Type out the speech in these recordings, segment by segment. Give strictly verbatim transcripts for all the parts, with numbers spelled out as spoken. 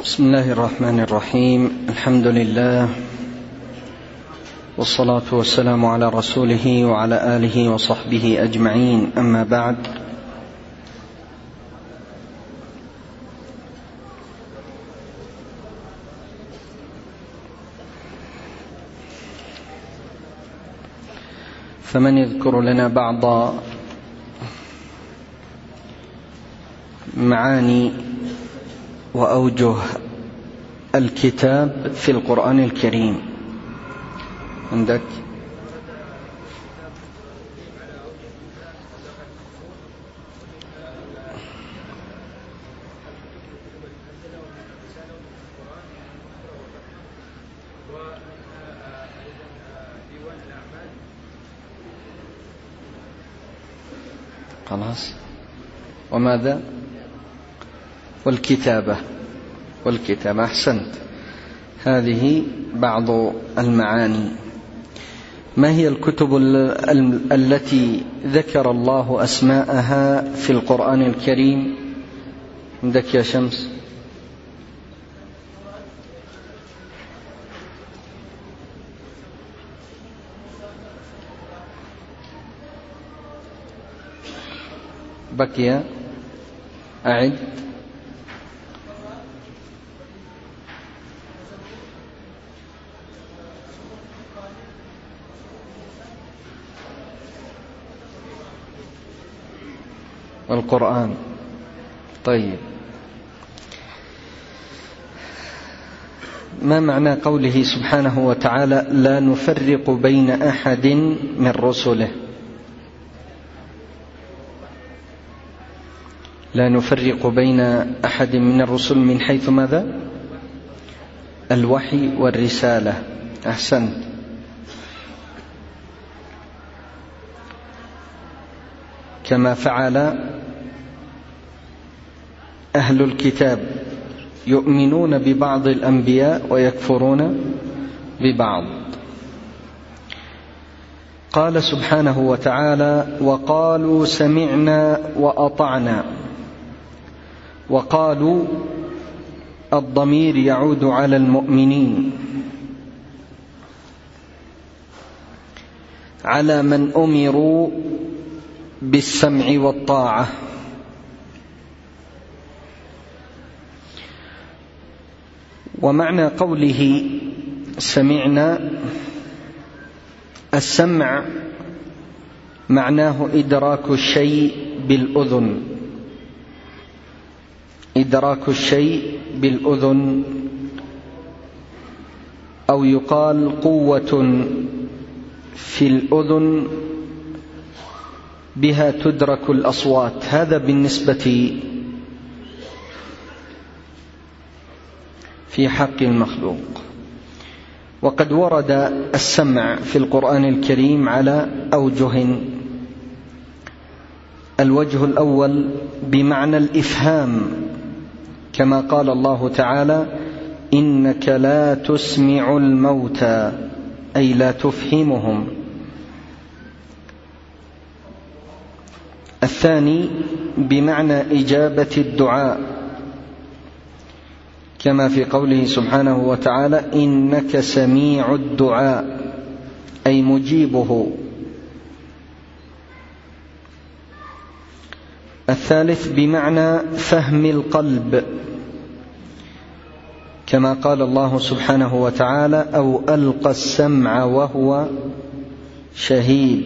بسم الله الرحمن الرحيم. الحمد لله والصلاة والسلام على رسوله وعلى آله وصحبه أجمعين، أما بعد. فمن يذكر لنا بعض معاني وأوجه الكتاب في القرآن الكريم؟ عندك؟ خلاص. وماذا؟ والكتابة. والكتابة، أحسنت. هذه بعض المعاني. ما هي الكتب التي ذكر الله أسماءها في القرآن الكريم؟ عندك يا شمس؟ بقي أعد. والقرآن. طيب، ما معنى قوله سبحانه وتعالى لا نفرق بين أحد من رسله؟ لا نفرق بين أحد من الرسل من حيث ماذا؟ الوحي والرسالة. أحسنت. كما فعل أهل الكتاب، يؤمنون ببعض الأنبياء ويكفرون ببعض. قال سبحانه وتعالى وقالوا سمعنا وأطعنا. وقالوا الضمير يعود على المؤمنين، على من أمروا بالسمع والطاعة. ومعنى قوله سمعنا، السمع معناه إدراك الشيء بالأذن، إدراك الشيء بالأذن، أو يقال قوة في الأذن بها تدرك الأصوات. هذا بالنسبة في حق المخلوق. وقد ورد السمع في القرآن الكريم على أوجه. الوجه الأول بمعنى الإفهام، كما قال الله تعالى إنك لا تسمع الموتى، أي لا تفهمهم. الثاني بمعنى إجابة الدعاء، كما في قوله سبحانه وتعالى إنك سميع الدعاء، أي مجيبه. الثالث بمعنى فهم القلب، كما قال الله سبحانه وتعالى أو ألقى السمع وهو شهيد،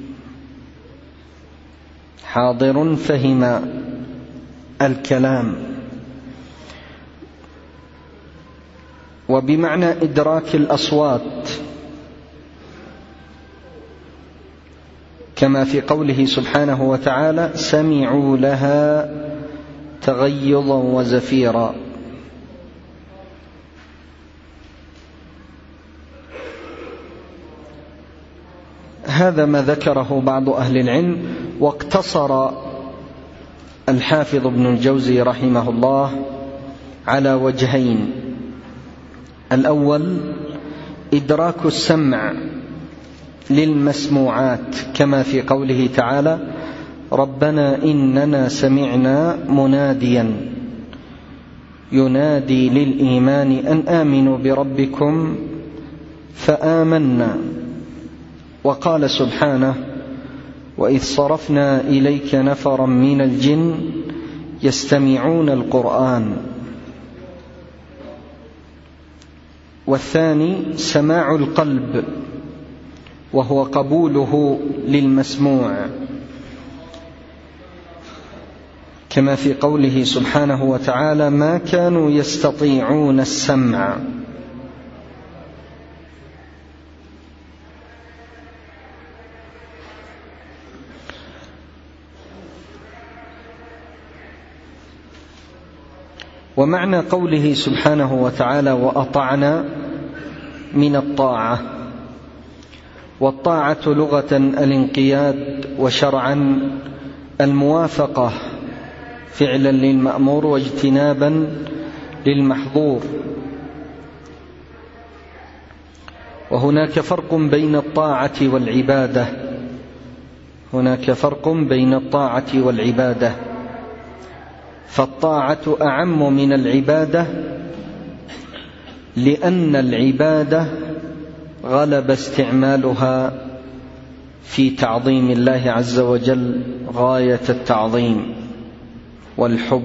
حاضر فهم الكلام. وبمعنى إدراك الأصوات، كما في قوله سبحانه وتعالى سمعوا لها تغيظا وزفيرا. هذا ما ذكره بعض أهل العلم، واقتصر الحافظ ابن الجوزي رحمه الله على وجهين. الأول إدراك السمع للمسموعات، كما في قوله تعالى ربنا إننا سمعنا مناديا ينادي للإيمان أن آمنوا بربكم فآمنا. وقال سبحانه: وإذ صرفنا إليك نفرا من الجن يستمعون القرآن. والثاني سماع القلب، وهو قبوله للمسموع، كما في قوله سبحانه وتعالى: ما كانوا يستطيعون السمع. ومعنى قوله سبحانه وتعالى: وأطعنا، من الطاعة، والطاعة لغة الانقياد، وشرعا الموافقة فعلا للمأمور واجتنابا للمحظور. وهناك فرق بين الطاعة والعبادة هناك فرق بين الطاعة والعبادة فالطاعة أعم من العبادة، لأن العبادة غلب استعمالها في تعظيم الله عز وجل غاية التعظيم والحب.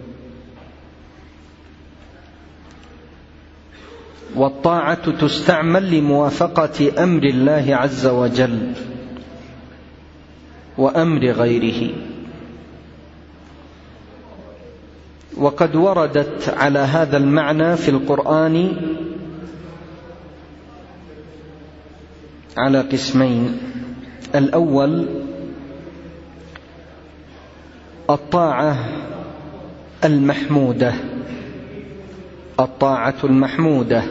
والطاعة تستعمل لموافقة أمر الله عز وجل وأمر غيره. وقد وردت على هذا المعنى في القرآن على قسمين: الأول الطاعة المحمودة الطاعة المحمودة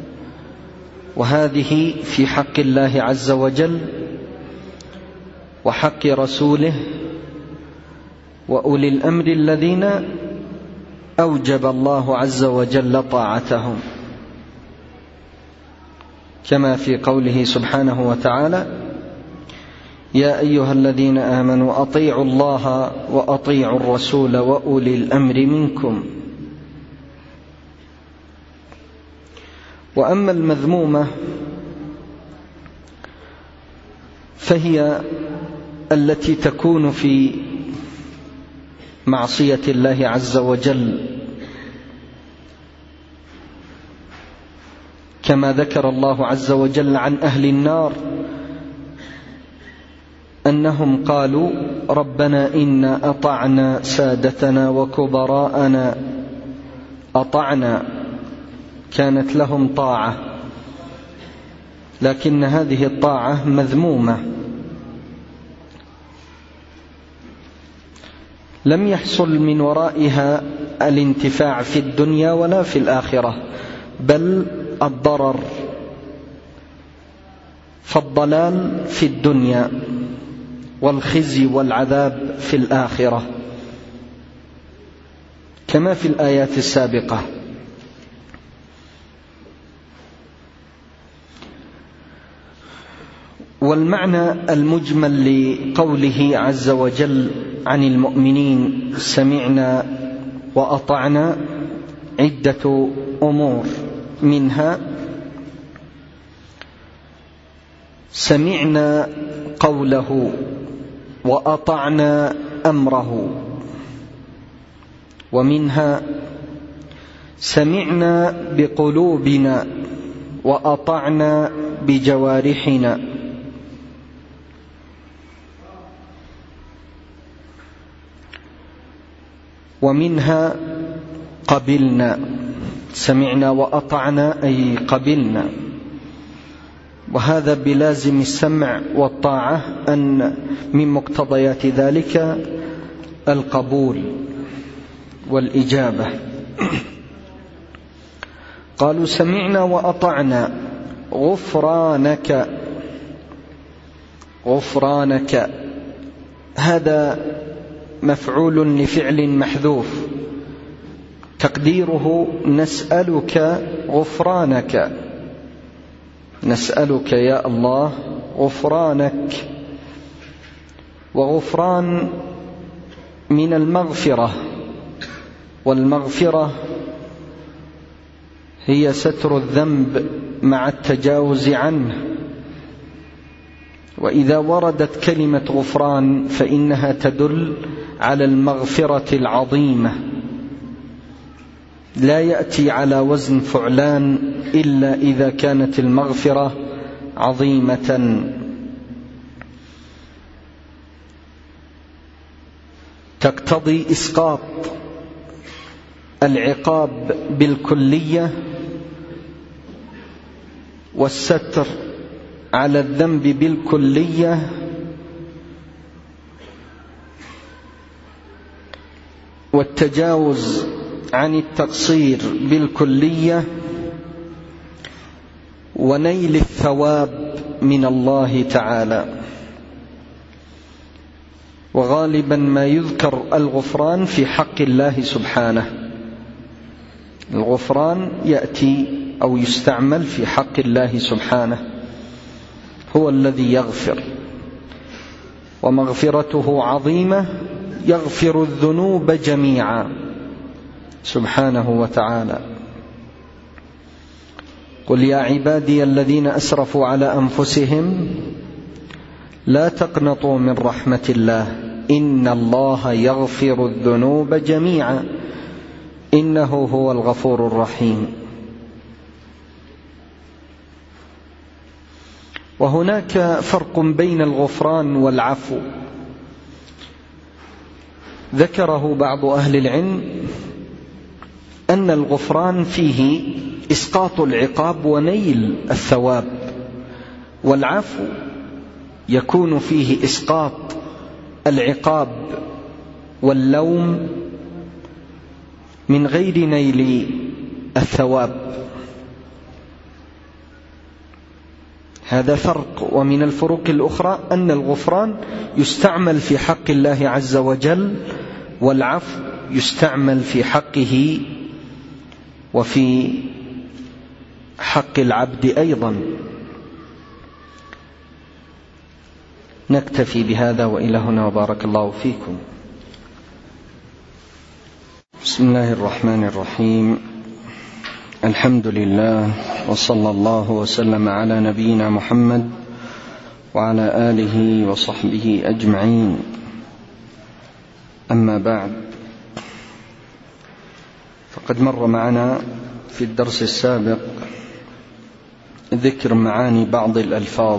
وهذه في حق الله عز وجل وحق رسوله وأولي الأمر الذين أوجب الله عز وجل طاعتهم، كما في قوله سبحانه وتعالى: يا أيها الذين آمنوا أطيعوا الله وأطيعوا الرسول وأولي الأمر منكم. وأما المذمومة فهي التي تكون في معصية الله عز وجل، كما ذكر الله عز وجل عن أهل النار أنهم قالوا: ربنا إنا أطعنا سادتنا وكبراءنا. أطعنا كانت لهم طاعة، لكن هذه الطاعة مذمومة، لم يحصل من ورائها الانتفاع في الدنيا ولا في الآخرة، بل الضرر، فالضلال في الدنيا والخزي والعذاب في الآخرة، كما في الآيات السابقة. والمعنى المجمل لقوله عز وجل عن المؤمنين: سمعنا وأطعنا، عدة أمور، منها سمعنا قوله وأطعنا أمره، ومنها سمعنا بقلوبنا وأطعنا بجوارحنا، ومنها قبلنا. سمعنا وأطعنا أي قبلنا، وهذا بلازم السمع والطاعة أن من مقتضيات ذلك القبول والإجابة. قالوا: سمعنا وأطعنا غفرانك. غفرانك هذا مفعول لفعل محذوف، تقديره نسألك غفرانك، نسألك يا الله غفرانك. وغفران من المغفرة، والمغفرة هي ستر الذنب مع التجاوز عنه. وإذا وردت كلمة غفران فإنها تدل على المغفرة العظيمة، لا يأتي على وزن فعلان إلا إذا كانت المغفرة عظيمة. تقتضي إسقاط العقاب بالكلية والستر على الذنب بالكلية، والتجاوز عن التقصير بالكلية، ونيل الثواب من الله تعالى. وغالبا ما يذكر الغفران في حق الله سبحانه. الغفران يأتي أو يستعمل في حق الله سبحانه، هو الذي يغفر، ومغفرته عظيمة، يغفر الذنوب جميعا سبحانه وتعالى. قل يا عبادي الذين أسرفوا على أنفسهم لا تقنطوا من رحمة الله إن الله يغفر الذنوب جميعا إنه هو الغفور الرحيم. وهناك فرق بين الغفران والعفو ذكره بعض أهل العلم، أن الغفران فيه إسقاط العقاب ونيل الثواب، والعفو يكون فيه إسقاط العقاب واللوم من غير نيل الثواب. هذا فرق. ومن الفروق الأخرى أن الغفران يستعمل في حق الله عز وجل، والعفو يستعمل في حقه وفي حق العبد أيضا. نكتفي بهذا وإلى هنا، وبارك الله فيكم. بسم الله الرحمن الرحيم. الحمد لله، وصلى الله وسلم على نبينا محمد وعلى آله وصحبه أجمعين. أما بعد، فقد مر معنا في الدرس السابق ذكر معاني بعض الألفاظ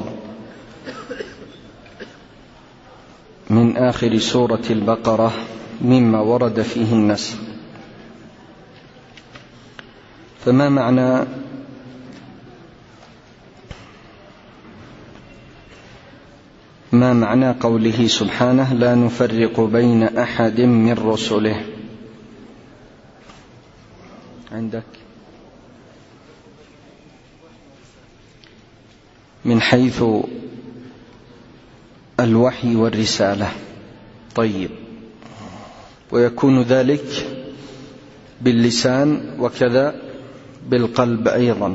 من آخر سورة البقرة مما ورد فيه النسخ. فما معنى ما معنى قوله سبحانه لا نفرق بين أحد من رسله؟ عندك من حيث الوحي والرسالة. طيب، ويكون ذلك باللسان وكذا بالقلب أيضا.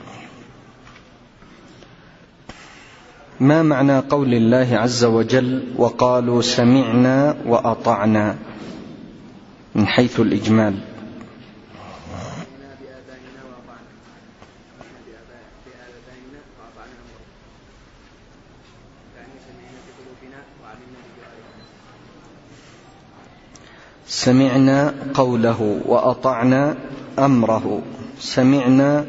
ما معنى قول الله عز وجل وقالوا سمعنا وأطعنا من حيث الإجمال؟ سمعنا قوله وأطعنا أمره. سمعنا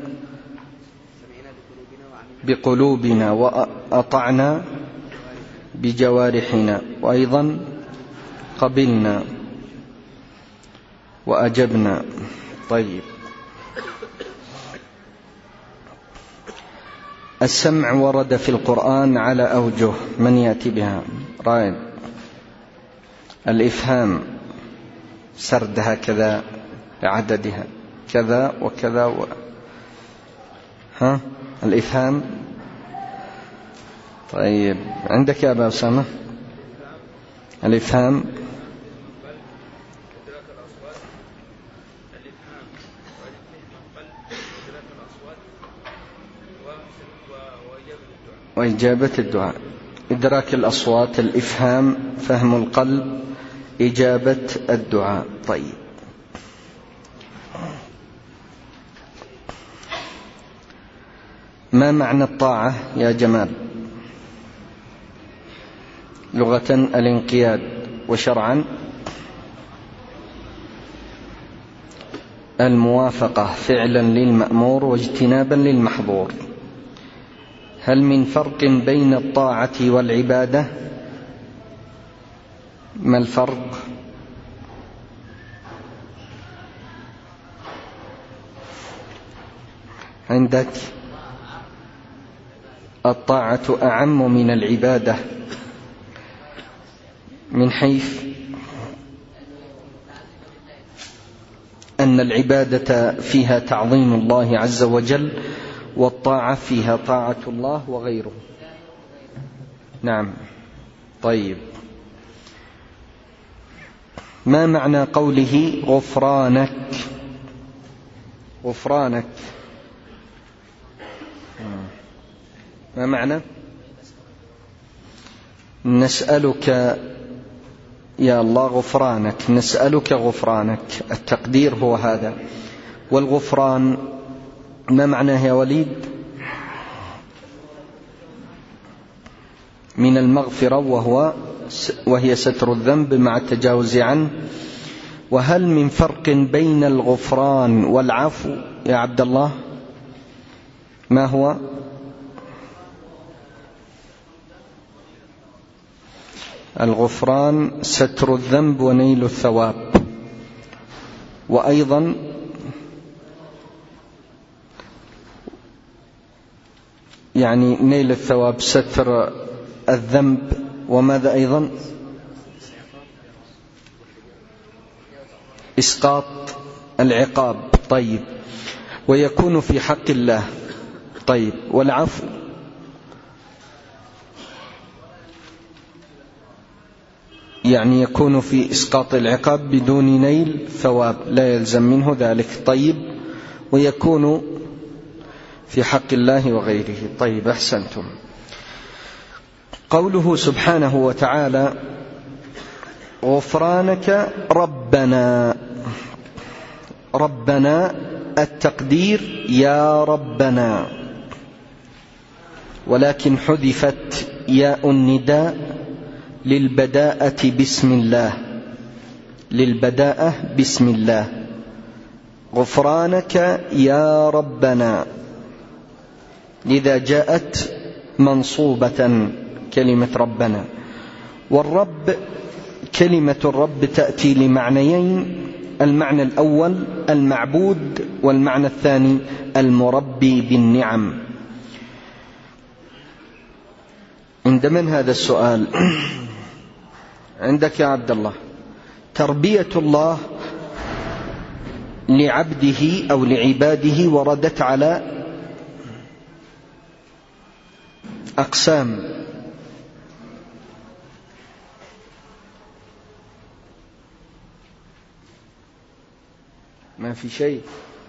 بقلوبنا وأطعنا بجوارحنا، وأيضا قبلنا وأجبنا. طيب، السمع ورد في القرآن على أوجه، من يأتي بها؟ رائد. الإفهام سردها كذا بعددها كذا وكذا و... ها الإفهام. طيب، عندك يا أبا أسامة الإفهام؟ وإجابة الدعاء. إدراك الأصوات، الإفهام، فهم القلب، إجابة الدعاء. طيب، ما معنى الطاعة يا جمال؟ لغة الانقياد، وشرعا الموافقة فعلا للمأمور واجتنابا للمحظور. هل من فرق بين الطاعة والعبادة؟ ما الفرق؟ عندك الطاعة أعم من العبادة من حيث أن العبادة فيها تعظيم الله عز وجل، والطاعة فيها طاعة الله وغيره. نعم. طيب، ما معنى قوله غفرانك؟ غفرانك ما معنى؟ نسألك يا الله غفرانك، نسألك غفرانك، التقدير هو هذا. والغفران ما معناه يا وليد؟ من المغفرة، وهو وهي ستر الذنب مع التجاوز عنه. وهل من فرق بين الغفران والعفو يا عبد الله؟ ما هو؟ الغفران ستر الذنب ونيل الثواب، وأيضا يعني نيل الثواب ستر الذنب، وماذا أيضا؟ إسقاط العقاب. طيب، ويكون في حق الله. طيب، والعفو؟ يعني يكون في إسقاط العقاب بدون نيل ثواب، لا يلزم منه ذلك. طيب، ويكون في حق الله وغيره. طيب، أحسنتم. قوله سبحانه وتعالى غفرانك ربنا، ربنا التقدير يا ربنا، ولكن حذفت ياء النداء للبداءة بسم الله، للبداءة بسم الله. غفرانك يا ربنا، لذا جاءت منصوبة كلمة ربنا. والرب، كلمة الرب تأتي لمعنيين: المعنى الأول المعبود، والمعنى الثاني المربي بالنعم. عند من هذا السؤال؟ عندك يا عبد الله. تربية الله لعبده أو لعباده وردت على أقسام. ما في شيء.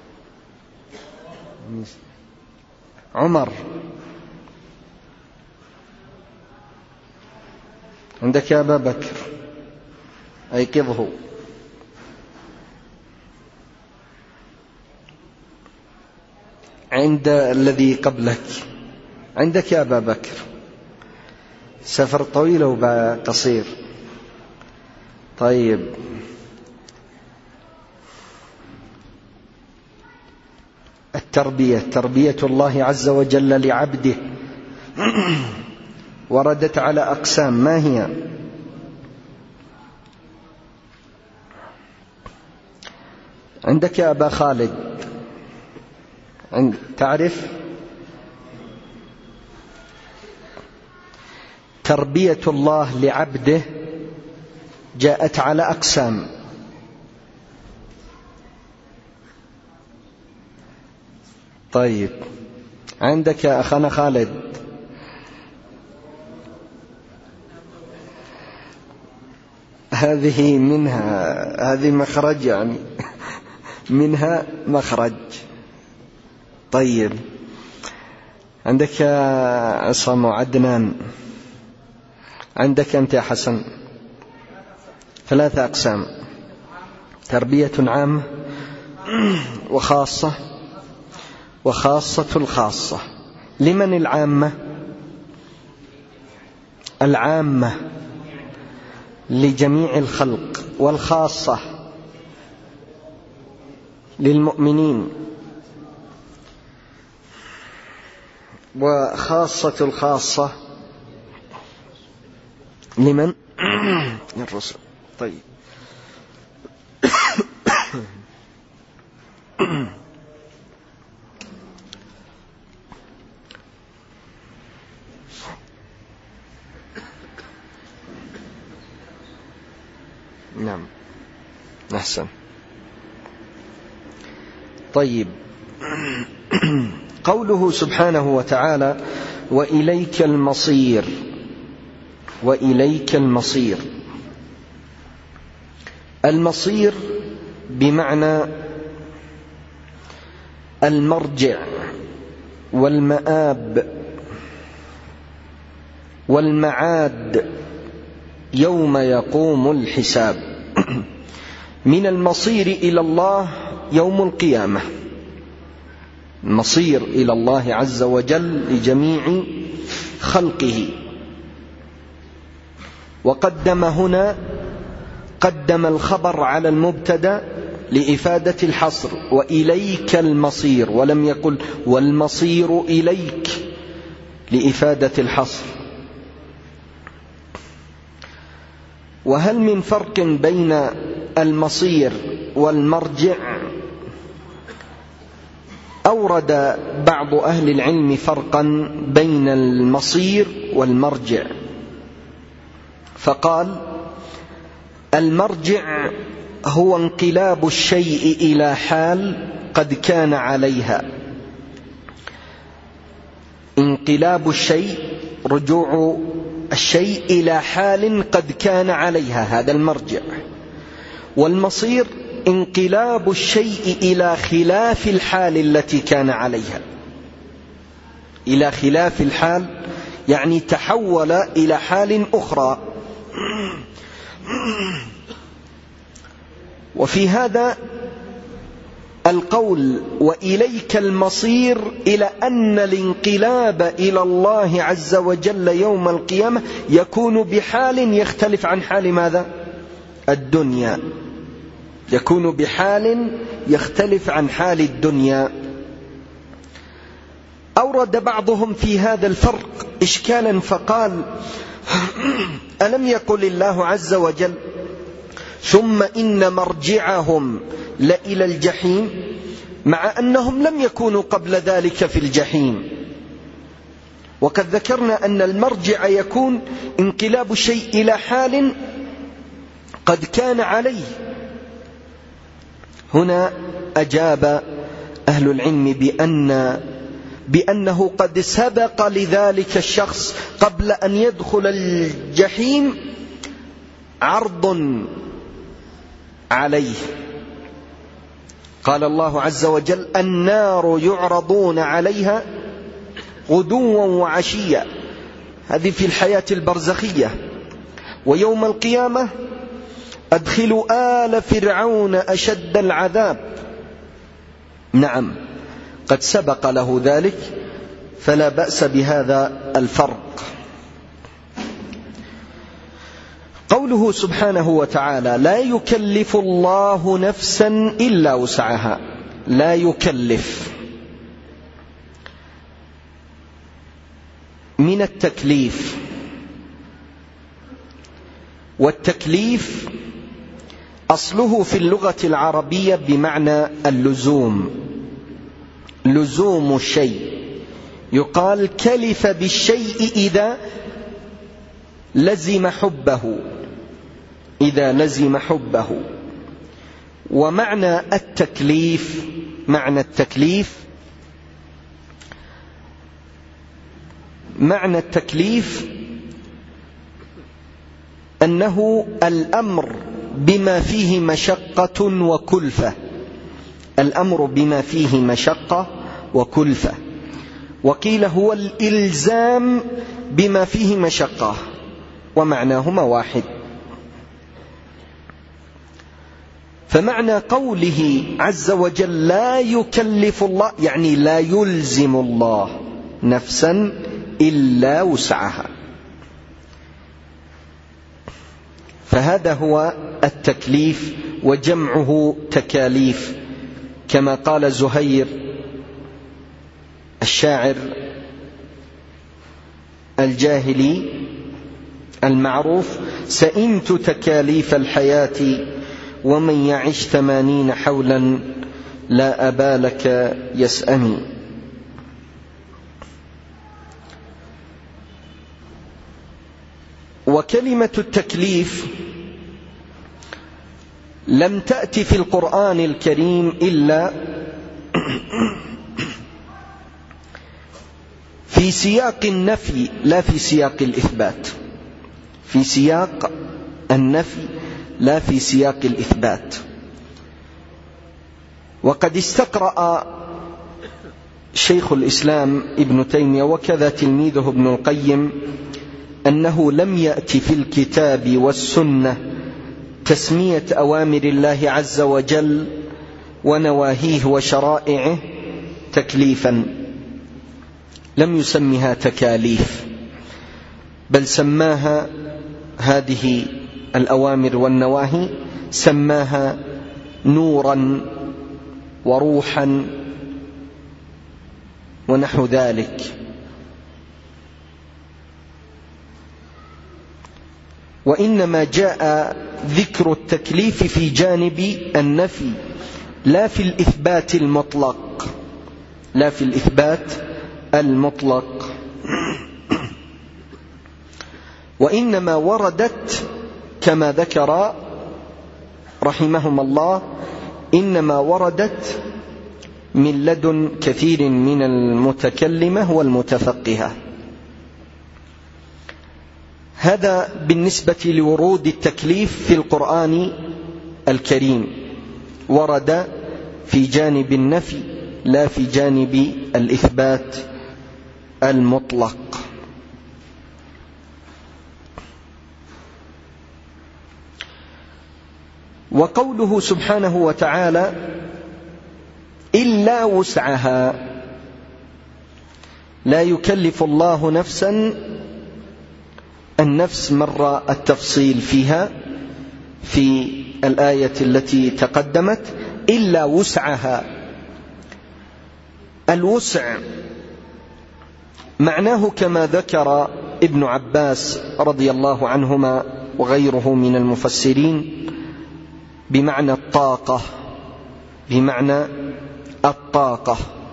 عمر، عندك يا أبا بكر، أيقظه. عند الذي قبلك، عندك يا أبا بكر. سفر طويل وقصير. طيب، التربية، تربية الله عز وجل لعبده وردت على أقسام. ما هي؟ عندك يا أبا خالد، تعرف؟ تربية الله لعبده جاءت على أقسام. طيب، عندك يا أخانا خالد. هذه منها، هذه مخرج يعني منها مخرج. طيب، عندك يا عصام وعدنان. عندك أنت يا حسن. ثلاثة أقسام: تربية عامة، وخاصة، وخاصة الخاصة. لمن العامة؟ العامة لجميع الخلق، والخاصة للمؤمنين، وخاصة الخاصة لمن؟ الرسل. طيب نعم أحسن. طيب قوله سبحانه وتعالى وإليك المصير، وإليك المصير، المصير بمعنى المرجع والمآب والمعاد يوم يقوم الحساب. من المصير إلى الله يوم القيامة، المصير إلى الله عز وجل لجميع خلقه. وقدم هنا قدم الخبر على المبتدأ لإفادة الحصر، وإليك المصير، ولم يقل والمصير إليك لإفادة الحصر. وهل من فرق بين المصير والمرجع؟ أورد بعض أهل العلم فرقا بين المصير والمرجع، فقال المرجع هو انقلاب الشيء إلى حال قد كان عليها، انقلاب الشيء رجوع الشيء إلى حال قد كان عليها، هذا المرجع. والمصير انقلاب الشيء إلى خلاف الحال التي كان عليها، إلى خلاف الحال يعني تحول إلى حال أخرى. وفي هذا القول وإليك المصير إلى أن الانقلاب إلى الله عز وجل يوم القيامة يكون بحال يختلف عن حال ماذا؟ الدنيا، يكون بحال يختلف عن حال الدنيا. أورد بعضهم في هذا الفرق إشكالا فقال ألم يقل الله عز وجل ثم إن مرجعهم لإلى الجحيم، مع أنهم لم يكونوا قبل ذلك في الجحيم. وقد ذكرنا أن المرجع يكون انقلاب الشيء إلى حال قد كان عليه. هنا أجاب أهل العلم بأن بأنه قد سبق لذلك الشخص قبل أن يدخل الجحيم عرض عليه. قال الله عز وجل النار يعرضون عليها غدوا وعشيا، هذه في الحياة البرزخية. ويوم القيامة أدخلوا آل فرعون أشد العذاب. نعم قد سبق له ذلك، فلا بأس بهذا الفرق. قوله سبحانه وتعالى لا يكلف الله نفسا إلا وسعها، لا يكلف من التكليف، والتكليف أصله في اللغة العربية بمعنى اللزوم، لزوم الشيء. يقال كلف بالشيء إذا لزم حبه، إذا لزم حبه. ومعنى التكليف، معنى التكليف معنى التكليف أنه الأمر بما فيه مشقة وكلفة، الأمر بما فيه مشقة وكلفة. وقيل هو الإلزام بما فيه مشقة، ومعناهما واحد. فمعنى قوله عز وجل لا يكلف الله يعني لا يلزم الله، نفسا إلا وسعها. فهذا هو التكليف، وجمعه تكاليف، كما قال زهير الشاعر الجاهلي المعروف: سئمت تكاليف الحياة ومن يعش ثمانين حولا لا أبالك يسأمي. وكلمة التكليف لم تأتي في القرآن الكريم إلا في سياق النفي لا في سياق الإثبات، في سياق النفي لا في سياق الإثبات. وقد استقرأ شيخ الإسلام ابن تيمية وكذا تلميذه ابن القيم أنه لم يأتي في الكتاب والسنة تسمية أوامر الله عز وجل ونواهيه وشرائعه تكليفا، لم يسمها تكاليف، بل سماها هذه الأوامر والنواهي سماها نورا وروحا ونحو ذلك. وإنما جاء ذكر التكليف في جانب النفي لا في الإثبات المطلق، لا في الإثبات المطلق. وإنما وردت كما ذكر رحمهم الله، إنما وردت من لدن كثير من المتكلمة والمتفقهة. هذا بالنسبة لورود التكليف في القرآن الكريم، ورد في جانب النفي لا في جانب الإثبات المطلق. وقوله سبحانه وتعالى إلا وسعها، لا يكلف الله نفسا، النفس مر التفصيل فيها في الآية التي تقدمت، إلا وسعها. الوسع معناه كما ذكر ابن عباس رضي الله عنهما وغيره من المفسرين بمعنى الطاقة، بمعنى الطاقة.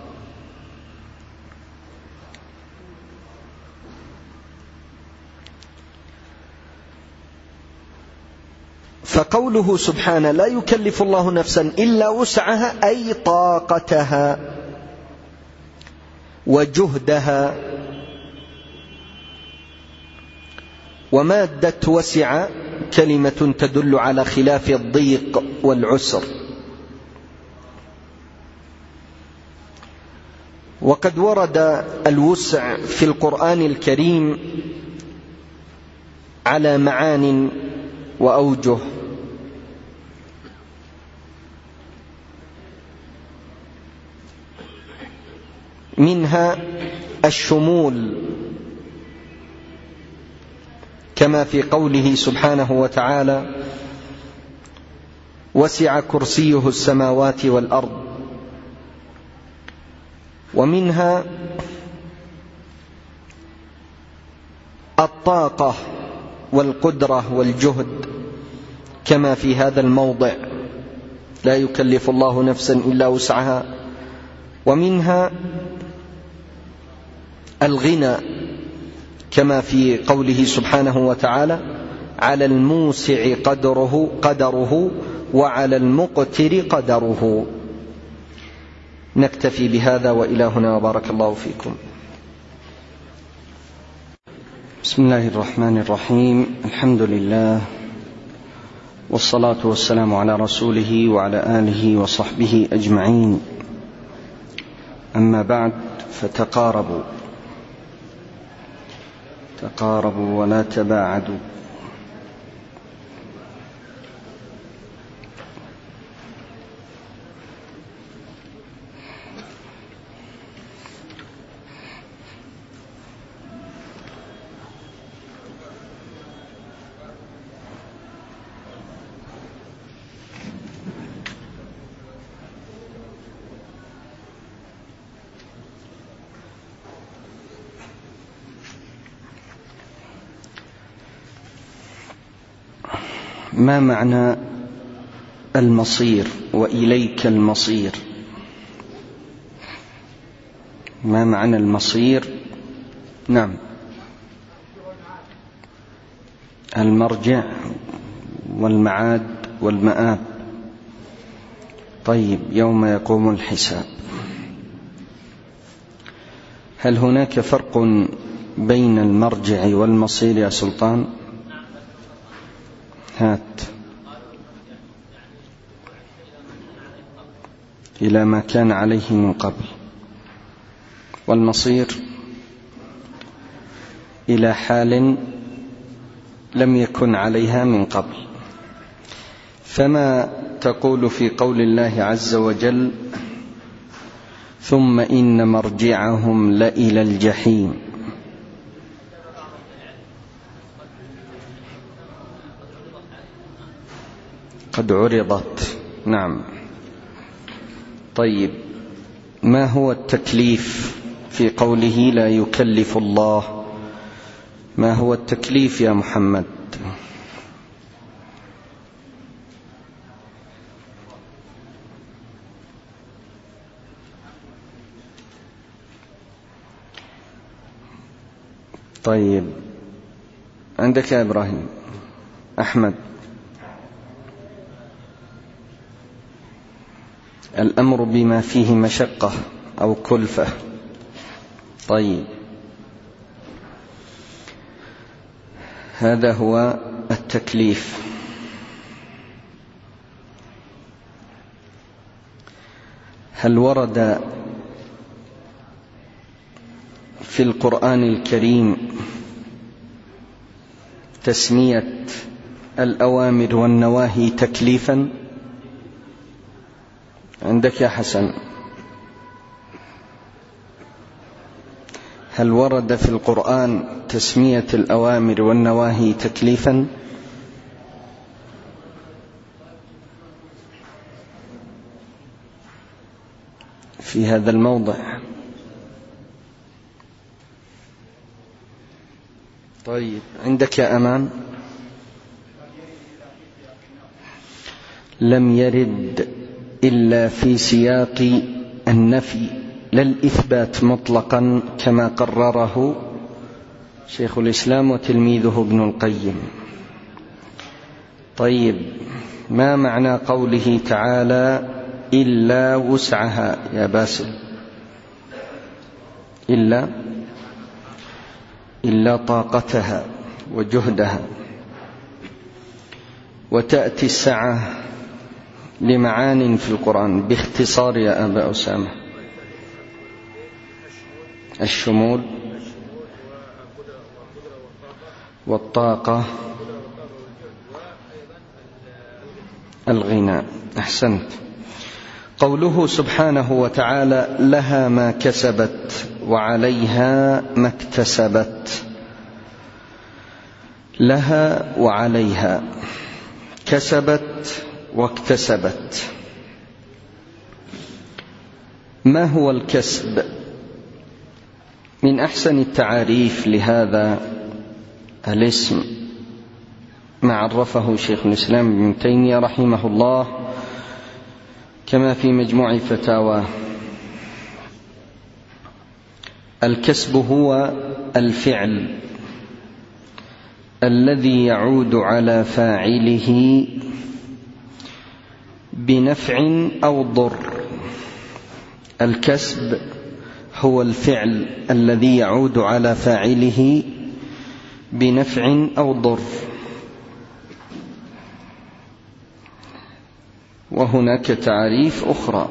فقوله سبحانه لا يكلف الله نفسا إلا وسعها أي طاقتها وجهدها. ومادة وسع كلمة تدل على خلاف الضيق والعسر. وقد ورد الوسع في القرآن الكريم على معان وأوجه. منها الشمول كما في قوله سبحانه وتعالى وسع كرسيه السماوات والأرض. ومنها الطاقة والقدرة والجهد كما في هذا الموضع لا يكلف الله نفسا إلا وسعها. ومنها الغنى كما في قوله سبحانه وتعالى على الموسع قدره قدره وعلى المقتر قدره. نكتفي بهذا وإلهنا وبارك الله فيكم. بسم الله الرحمن الرحيم. الحمد لله والصلاة والسلام على رسوله وعلى آله وصحبه أجمعين. أما بعد، فتقاربوا تقاربوا ولا تباعدوا. ما معنى المصير وإليك المصير؟ ما معنى المصير؟ نعم، المرجع والمعاد والمآب. طيب، يوم يقوم الحساب. هل هناك فرق بين المرجع والمصير يا سلطان؟ هات. إلى ما كان عليه من قبل، والمصير إلى حال لم يكن عليها من قبل. فما تقول في قول الله عز وجل: ثم إن مرجعهم لإلى الجحيم؟ قد عرضت، نعم. طيب، ما هو التكليف في قوله لا يكلف الله؟ ما هو التكليف يا محمد؟ طيب، عندك يا إبراهيم. أحمد: الأمر بما فيه مشقة أو كلفة. طيب، هذا هو التكليف. هل ورد في القرآن الكريم تسمية الأوامر والنواهي تكليفا؟ عندك يا حسن. هل ورد في القرآن تسمية الأوامر والنواهي تكليفا؟ في هذا الموضع. طيب، عندك يا أمان. لم يرد إلا في سياق النفي لا الإثبات مطلقا كما قرره شيخ الإسلام وتلميذه ابن القيم. طيب، ما معنى قوله تعالى إلا وسعها يا باسل؟ إلا إلا طاقتها وجهدها. وتأتي السعة لمعان في القرآن باختصار يا أبا أسامة: الشمول والطاقة، الغنى. أحسنت. قوله سبحانه وتعالى لها ما كسبت وعليها ما اكتسبت. لها وعليها، كسبت واكتسبت. ما هو الكسب؟ من أحسن التعاريف لهذا الاسم ما عرفه شيخ الإسلام ابن تيمية رحمه الله كما في مجموع فتاواه: الكسب هو الفعل الذي يعود على فاعله بنفع أو ضر. الكسب هو الفعل الذي يعود على فاعله بنفع أو ضر. وهناك تعريف أخرى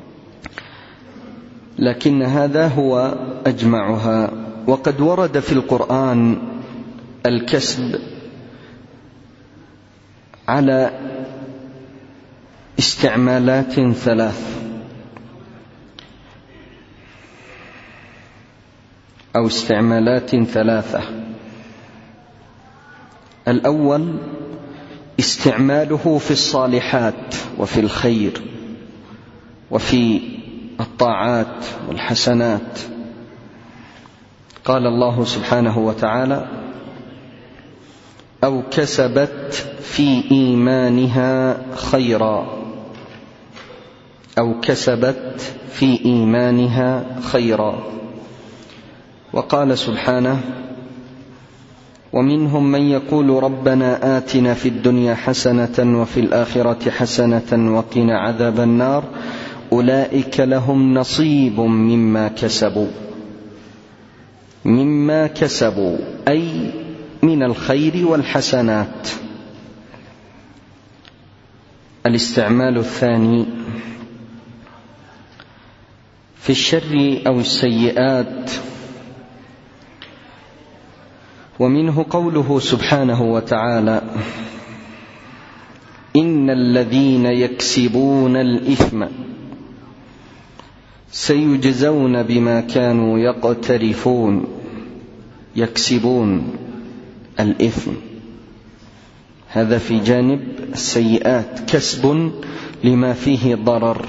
لكن هذا هو أجمعها. وقد ورد في القرآن الكسب على استعمالات ثلاث أو استعمالات ثلاثة. الأول استعماله في الصالحات وفي الخير وفي الطاعات والحسنات. قال الله سبحانه وتعالى: أو كسبت في إيمانها خيرا أو كسبت في إيمانها خيرا. وقال سبحانه: ومنهم من يقول ربنا آتنا في الدنيا حسنة وفي الآخرة حسنة وقنا عذاب النار أولئك لهم نصيب مما كسبوا مما كسبوا أي من الخير والحسنات. الاستعمال الثاني في الشر أو السيئات، ومنه قوله سبحانه وتعالى: إن الذين يكسبون الإثم سيجزون بما كانوا يقترفون. يكسبون الإثم، هذا في جانب السيئات، كسب لما فيه ضرر.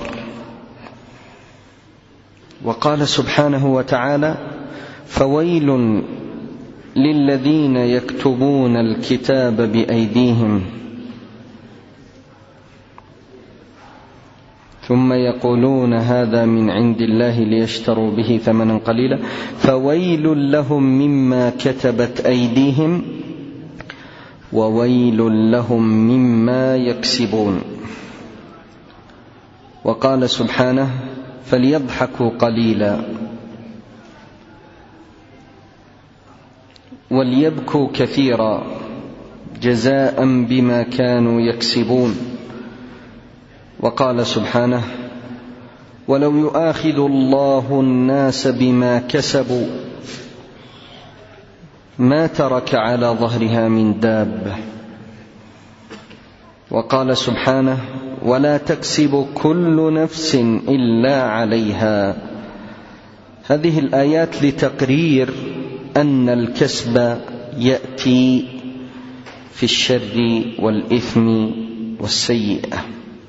وقال سبحانه وتعالى: فويل للذين يكتبون الكتاب بأيديهم ثم يقولون هذا من عند الله ليشتروا به ثمنا قليلا فويل لهم مما كتبت أيديهم وويل لهم مما يكسبون. وقال سبحانه: فليضحكوا قليلا وليبكوا كثيرا جزاء بما كانوا يكسبون. وقال سبحانه: ولو يؤاخذ الله الناس بما كسبوا ما ترك على ظهرها من دابة. وقال سبحانه: ولا تكسب كل نفس إلا عليها. هذه الآيات لتقرير أن الكسب يأتي في الشر والإثم والسيئة.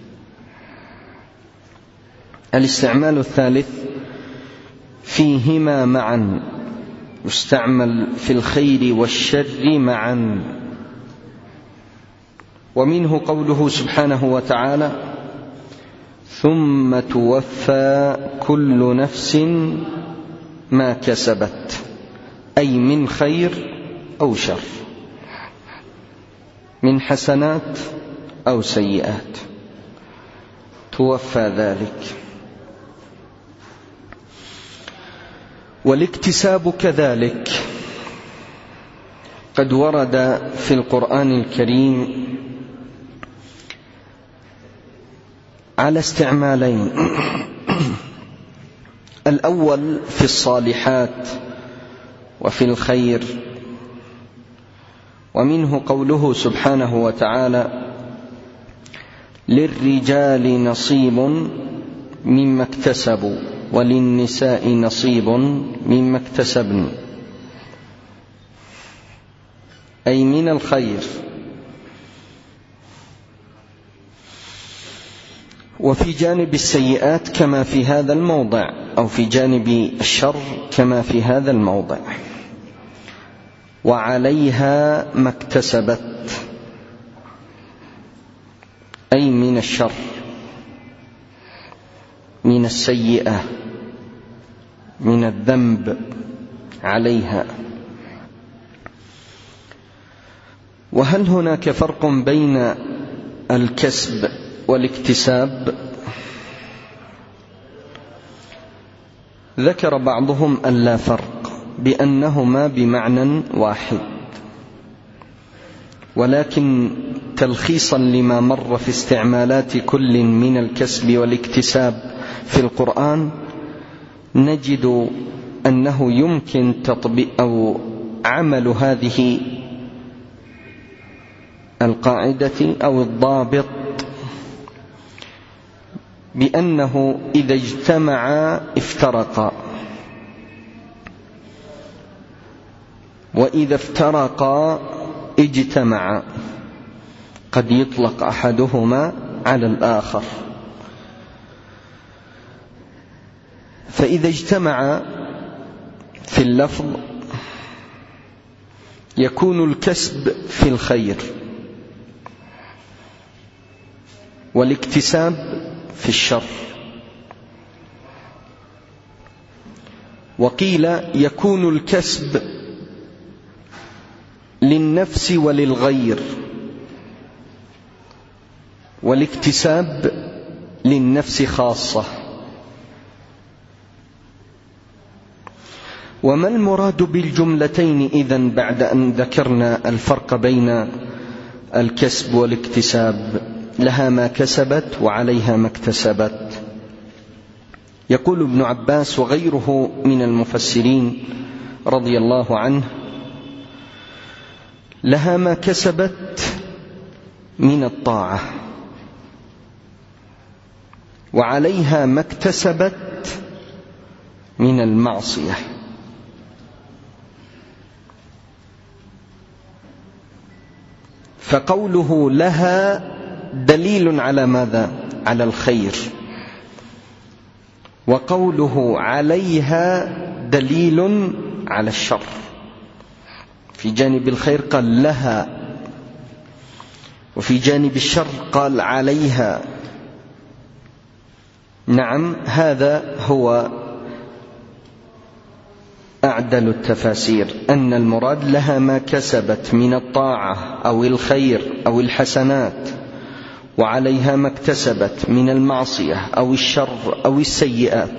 الاستعمال الثالث فيهما معا، يستعمل في الخير والشر معا. ومنه قوله سبحانه وتعالى: ثم توفى كل نفس ما كسبت، أي من خير أو شر، من حسنات أو سيئات، توفى ذلك. والاكتساب كذلك قد ورد في القرآن الكريم على استعمالين: الأول في الصالحات وفي الخير، ومنه قوله سبحانه وتعالى: للرجال نصيب مما اكتسبوا وللنساء نصيب مما اكتسبن، أي من الخير. وفي جانب السيئات كما في هذا الموضع، أو في جانب الشر كما في هذا الموضع. وعليها ما اكتسبت، أي من الشر، من السيئة، من الذنب، عليها. وهل هناك فرق بين الكسب والاكتساب؟ ذكر بعضهم أن لا فرق، بأنهما بمعنى واحد، ولكن تلخيصا لما مر في استعمالات كل من الكسب والاكتساب في القرآن، نجد أنه يمكن تطبيق أو عمل هذه القاعدة أو الضابط بأنه إذا اجتمعا افترقا، وإذا افترقا اجتمعا، قد يطلق أحدهما على الآخر. فإذا اجتمعا في اللفظ يكون الكسب في الخير، والاكتساب في الشر. وقيل يكون الكسب للنفس وللغير، والاكتساب للنفس خاصة. وما المراد بالجملتين إذن بعد أن ذكرنا الفرق بين الكسب والاكتساب؟ لها ما كسبت وعليها ما اكتسبت. يقول ابن عباس وغيره من المفسرين رضي الله عنه: لها ما كسبت من الطاعة، وعليها ما اكتسبت من المعصية. فقوله لها دليل على ماذا؟ على الخير، وقوله عليها دليل على الشر. في جانب الخير قال لها، وفي جانب الشر قال عليها. نعم، هذا هو أعدل التفاسير، أن المراد لها ما كسبت من الطاعة أو الخير أو الحسنات، وعليها ما اكتسبت من المعصية أو الشر أو السيئات.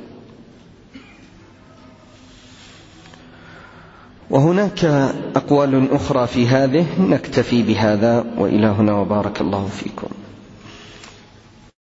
وهناك أقوال أخرى في هذه، نكتفي بهذا، وإلى هنا وبارك الله فيكم.